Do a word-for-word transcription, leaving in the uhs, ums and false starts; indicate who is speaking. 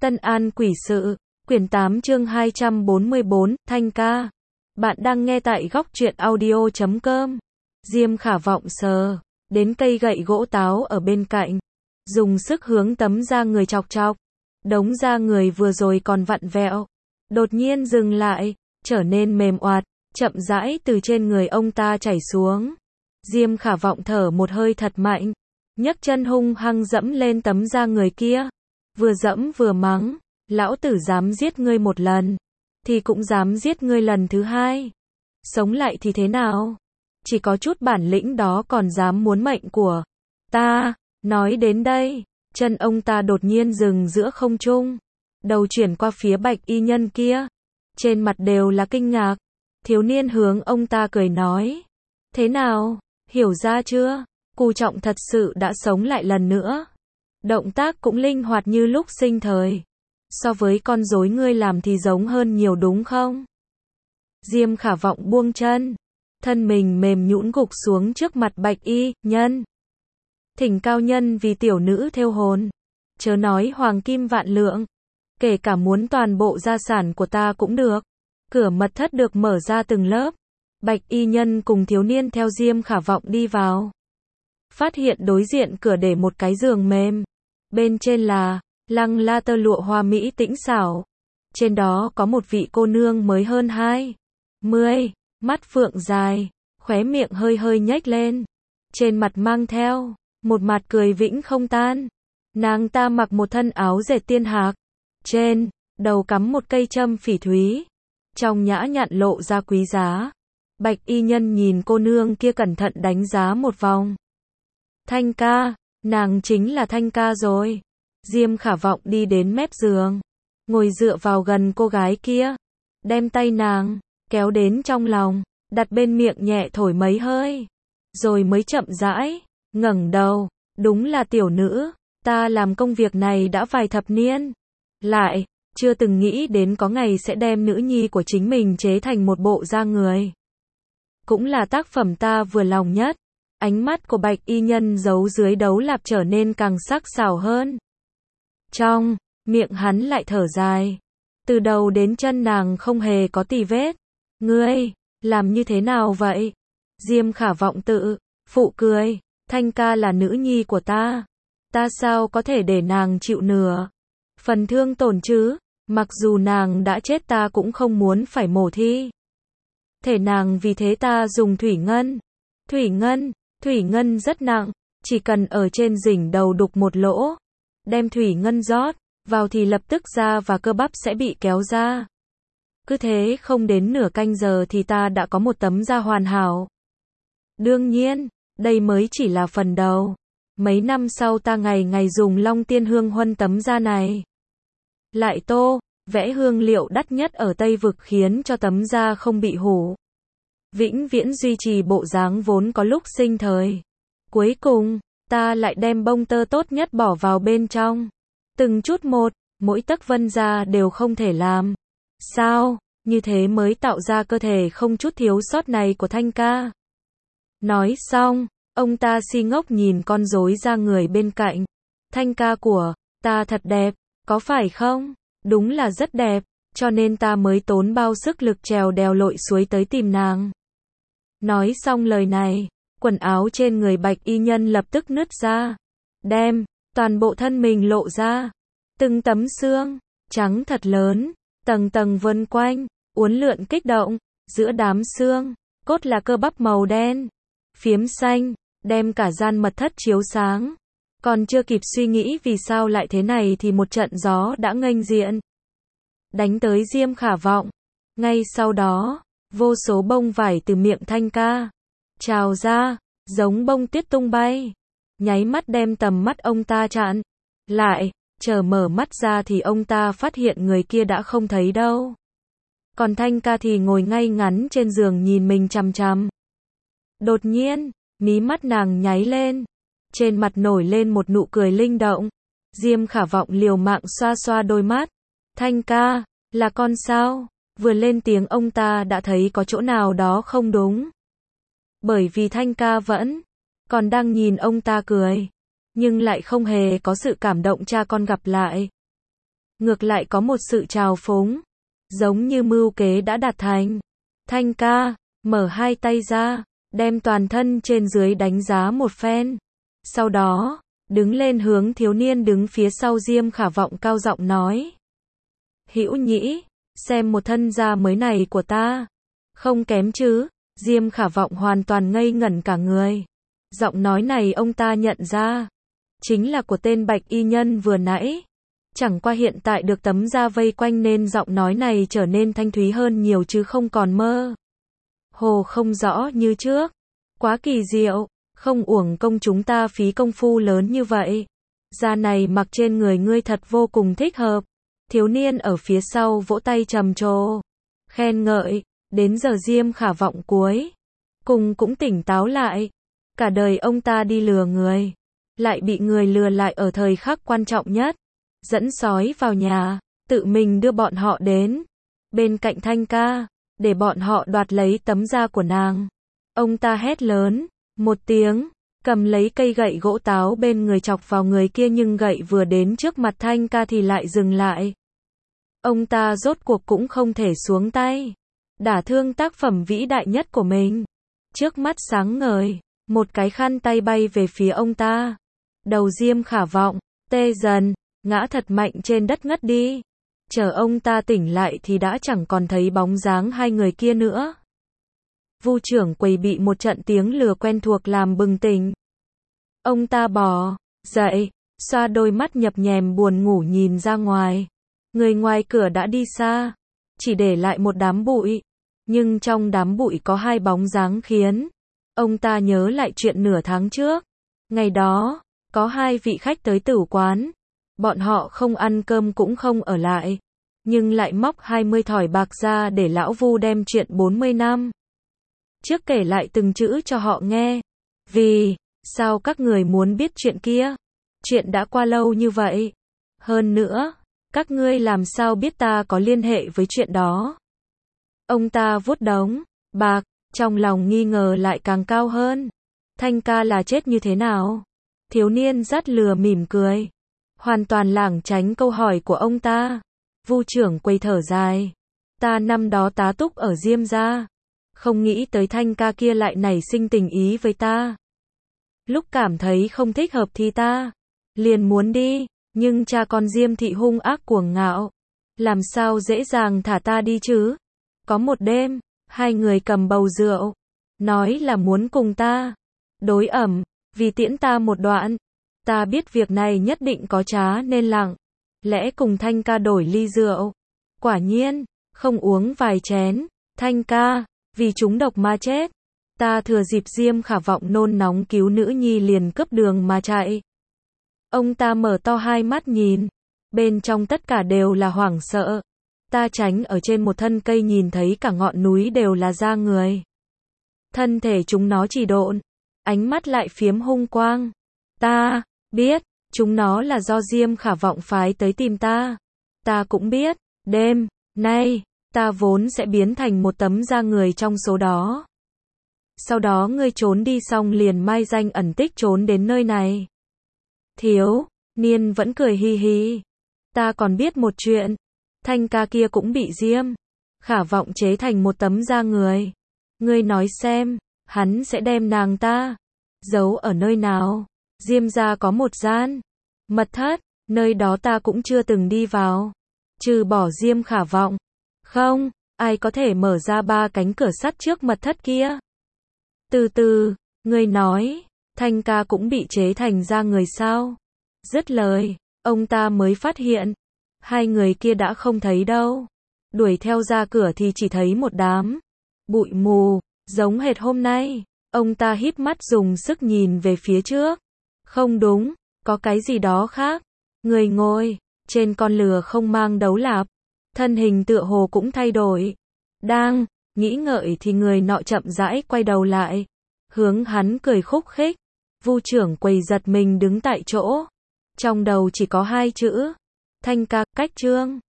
Speaker 1: Tân An Quỷ Sự, quyển tám chương hai trăm bốn mươi bốn, Thanh ca. Bạn đang nghe tại góc truyện audio chấm com. Diêm Khả Vọng sờ đến cây gậy gỗ táo ở bên cạnh, dùng sức hướng tấm da người chọc chọc. Đống da người vừa rồi còn vặn vẹo, đột nhiên dừng lại, trở nên mềm oạt, chậm rãi từ trên người ông ta chảy xuống. Diêm Khả Vọng thở một hơi thật mạnh, nhấc chân hung hăng dẫm lên tấm da người kia, vừa dẫm vừa mắng, lão tử dám giết ngươi một lần, thì cũng dám giết ngươi lần thứ hai. Sống lại thì thế nào? Chỉ có chút bản lĩnh đó còn dám muốn mệnh của ta. Nói đến đây, chân ông ta đột nhiên dừng giữa không trung, đầu chuyển qua phía bạch y nhân kia, trên mặt đều là kinh ngạc. Thiếu niên hướng ông ta cười nói, thế nào, hiểu ra chưa? Cù Trọng thật sự đã sống lại lần nữa. Động tác cũng linh hoạt như lúc sinh thời. So với con rối ngươi làm thì giống hơn nhiều đúng không? Diêm Khả Vọng buông chân, thân mình mềm nhũn gục xuống trước mặt bạch y nhân. Thỉnh cao nhân vì tiểu nữ thêu hồn, chớ nói hoàng kim vạn lượng, kể cả muốn toàn bộ gia sản của ta cũng được. Cửa mật thất được mở ra từng lớp. Bạch y nhân cùng thiếu niên theo Diêm Khả Vọng đi vào. Phát hiện đối diện cửa để một cái giường mềm. Bên trên là lăng la tơ lụa hoa mỹ tĩnh xảo. Trên đó có một vị cô nương mới hơn hai mươi, mắt phượng dài, khóe miệng hơi hơi nhếch lên. Trên mặt mang theo một mặt cười vĩnh không tan. Nàng ta mặc một thân áo dệt tiên hạc, trên đầu cắm một cây châm phỉ thúy, trong nhã nhặn lộ ra quý giá. Bạch y nhân nhìn cô nương kia cẩn thận đánh giá một vòng. Thanh ca, nàng chính là Thanh ca rồi. Diêm Khả Vọng đi đến mép giường, ngồi dựa vào gần cô gái kia, đem tay nàng kéo đến trong lòng, đặt bên miệng nhẹ thổi mấy hơi, rồi mới chậm rãi ngẩng đầu. Đúng là tiểu nữ, ta làm công việc này đã vài thập niên, lại chưa từng nghĩ đến có ngày sẽ đem nữ nhi của chính mình chế thành một bộ da người. Cũng là tác phẩm ta vừa lòng nhất. Ánh mắt của bạch y nhân giấu dưới đấu lạp trở nên càng sắc sảo hơn. Trong miệng hắn lại thở dài. Từ đầu đến chân nàng không hề có tì vết. Ngươi, làm như thế nào vậy? Diêm Khả Vọng tự phụ cười. Thanh ca là nữ nhi của ta. Ta sao có thể để nàng chịu nửa phần thương tổn chứ? Mặc dù nàng đã chết ta cũng không muốn phải mổ thi thể nàng, vì thế ta dùng thủy ngân. Thủy ngân, thủy ngân rất nặng, chỉ cần ở trên đỉnh đầu đục một lỗ, đem thủy ngân rót vào thì lập tức da và cơ bắp sẽ bị kéo ra. Cứ thế không đến nửa canh giờ thì ta đã có một tấm da hoàn hảo. Đương nhiên, đây mới chỉ là phần đầu. Mấy năm sau ta ngày ngày dùng Long Tiên Hương huân tấm da này, lại tô vẽ hương liệu đắt nhất ở Tây Vực khiến cho tấm da không bị hủ, vĩnh viễn duy trì bộ dáng vốn có lúc sinh thời. Cuối cùng, ta lại đem bông tơ tốt nhất bỏ vào bên trong. Từng chút một, mỗi tấc vân da đều không thể làm sao, như thế mới tạo ra cơ thể không chút thiếu sót này của Thanh ca. Nói xong, ông ta si ngốc nhìn con rối da người bên cạnh. Thanh ca của ta thật đẹp, có phải không? Đúng là rất đẹp, cho nên ta mới tốn bao sức lực trèo đèo lội suối tới tìm nàng. Nói xong lời này, quần áo trên người bạch y nhân lập tức nứt ra, đem toàn bộ thân mình lộ ra. Từng tấm xương trắng thật lớn, tầng tầng vân quanh, uốn lượn kích động. Giữa đám xương cốt là cơ bắp màu đen, phiếm xanh, đem cả gian mật thất chiếu sáng. Còn chưa kịp suy nghĩ vì sao lại thế này thì một trận gió đã nghênh diện, đánh tới Diêm Khả Vọng. Ngay sau đó, vô số bông vải từ miệng Thanh ca trào ra, giống bông tuyết tung bay, nháy mắt đem tầm mắt ông ta chặn lại. Chờ mở mắt ra thì ông ta phát hiện người kia đã không thấy đâu. Còn Thanh ca thì ngồi ngay ngắn trên giường nhìn mình chằm chằm. Đột nhiên, mí mắt nàng nháy lên, trên mặt nổi lên một nụ cười linh động. Diêm Khả Vọng liều mạng xoa xoa đôi mắt. Thanh ca, là con sao? Vừa lên tiếng ông ta đã thấy có chỗ nào đó không đúng. Bởi vì Thanh ca vẫn còn đang nhìn ông ta cười, nhưng lại không hề có sự cảm động cha con gặp lại. ngược lại có một sự trào phúng, giống như mưu kế đã đạt thành. Thanh ca, mở hai tay ra, đem toàn thân trên dưới đánh giá một phen. Sau đó, đứng lên hướng thiếu niên đứng phía sau Diêm Khả Vọng cao giọng nói. Hữu Nhĩ, xem một thân da mới này của ta. Không kém chứ, Diêm Khả Vọng hoàn toàn ngây ngẩn cả người. Giọng nói này ông ta nhận ra, chính là của tên bạch y nhân vừa nãy. Chẳng qua hiện tại được tấm da vây quanh nên giọng nói này trở nên thanh thúy hơn nhiều chứ không còn mơ hồ không rõ như trước. Quá kỳ diệu, không uổng công chúng ta phí công phu lớn như vậy. Da này mặc trên người ngươi thật vô cùng thích hợp. Thiếu niên ở phía sau vỗ tay trầm trồ, khen ngợi. Đến giờ Diêm Khả Vọng cuối cùng cũng tỉnh táo lại. Cả đời ông ta đi lừa người, lại bị người lừa lại ở thời khắc quan trọng nhất. Dẫn sói vào nhà, tự mình đưa bọn họ đến bên cạnh Thanh ca, để bọn họ đoạt lấy tấm da của nàng. Ông ta hét lớn một tiếng, cầm lấy cây gậy gỗ táo bên người chọc vào người kia, nhưng gậy vừa đến trước mặt Thanh ca thì lại dừng lại. Ông ta rốt cuộc cũng không thể xuống tay, đả thương tác phẩm vĩ đại nhất của mình. Trước mắt sáng ngời, một cái khăn tay bay về phía ông ta. Đầu Diêm Khả Vọng tê dần, ngã thật mạnh trên đất ngất đi. Chờ ông ta tỉnh lại thì đã chẳng còn thấy bóng dáng hai người kia nữa. Vu trưởng quầy bị một trận tiếng lừa quen thuộc làm bừng tỉnh. Ông ta bò dậy, xoa đôi mắt nhập nhèm buồn ngủ nhìn ra ngoài. Người ngoài cửa đã đi xa, chỉ để lại một đám bụi. Nhưng trong đám bụi có hai bóng dáng khiến ông ta nhớ lại chuyện nửa tháng trước. Ngày đó, có hai vị khách tới tửu quán. Bọn họ không ăn cơm cũng không ở lại, nhưng lại móc hai mươi thỏi bạc ra để lão Vu đem chuyện bốn mươi năm trước kể lại từng chữ cho họ nghe. Vì sao các người muốn biết chuyện kia? Chuyện đã qua lâu như vậy. Hơn nữa, các ngươi làm sao biết ta có liên hệ với chuyện đó? Ông ta vuốt đống bạc, trong lòng nghi ngờ lại càng cao hơn. Thanh ca là chết như thế nào? Thiếu niên dắt lừa mỉm cười, hoàn toàn lảng tránh câu hỏi của ông ta. Vu trưởng quầy thở dài. Ta năm đó tá túc ở Diêm gia, không nghĩ tới Thanh ca kia lại nảy sinh tình ý với ta. Lúc cảm thấy không thích hợp thì ta liền muốn đi, nhưng cha con Diêm thị hung ác cuồng ngạo, làm sao dễ dàng thả ta đi chứ? Có một đêm, hai người cầm bầu rượu, nói là muốn cùng ta đối ẩm, vì tiễn ta một đoạn. Ta biết việc này nhất định có trá nên lặng lẽ cùng Thanh ca đổi ly rượu. Quả nhiên, không uống vài chén, Thanh ca vì trúng độc mà chết. Ta thừa dịp Diêm Khả Vọng nôn nóng cứu nữ nhi liền cướp đường mà chạy. Ông ta mở to hai mắt nhìn, bên trong tất cả đều là hoảng sợ. Ta tránh ở trên một thân cây nhìn thấy cả ngọn núi đều là da người. Thân thể chúng nó chỉ độn, ánh mắt lại phiếm hung quang. Ta biết, chúng nó là do Diêm Khả Vọng phái tới tìm ta. Ta cũng biết, đêm nay, ta vốn sẽ biến thành một tấm da người trong số đó. Sau đó ngươi trốn đi xong liền mai danh ẩn tích trốn đến nơi này. Thiếu niên vẫn cười hi hi. Ta còn biết một chuyện. Thanh ca kia cũng bị Diêm Khả Vọng chế thành một tấm da người. Ngươi nói xem, hắn sẽ đem nàng ta giấu ở nơi nào? Diêm gia có một gian mật thất, nơi đó ta cũng chưa từng đi vào. Trừ bỏ Diêm Khả Vọng, không ai có thể mở ra ba cánh cửa sắt trước mật thất kia. Từ từ, ngươi nói, Thanh ca cũng bị chế thành da người sao? Dứt lời, ông ta mới phát hiện, hai người kia đã không thấy đâu. Đuổi theo ra cửa thì chỉ thấy một đám bụi mù, giống hệt hôm nay. Ông ta híp mắt dùng sức nhìn về phía trước. Không đúng, có cái gì đó khác. Người ngồi trên con lừa không mang đấu lạp, thân hình tựa hồ cũng thay đổi. Đang nghĩ ngợi thì người nọ chậm rãi quay đầu lại, hướng hắn cười khúc khích. Vu trưởng quầy giật mình đứng tại chỗ, trong đầu chỉ có hai chữ: Thanh ca. Cách chương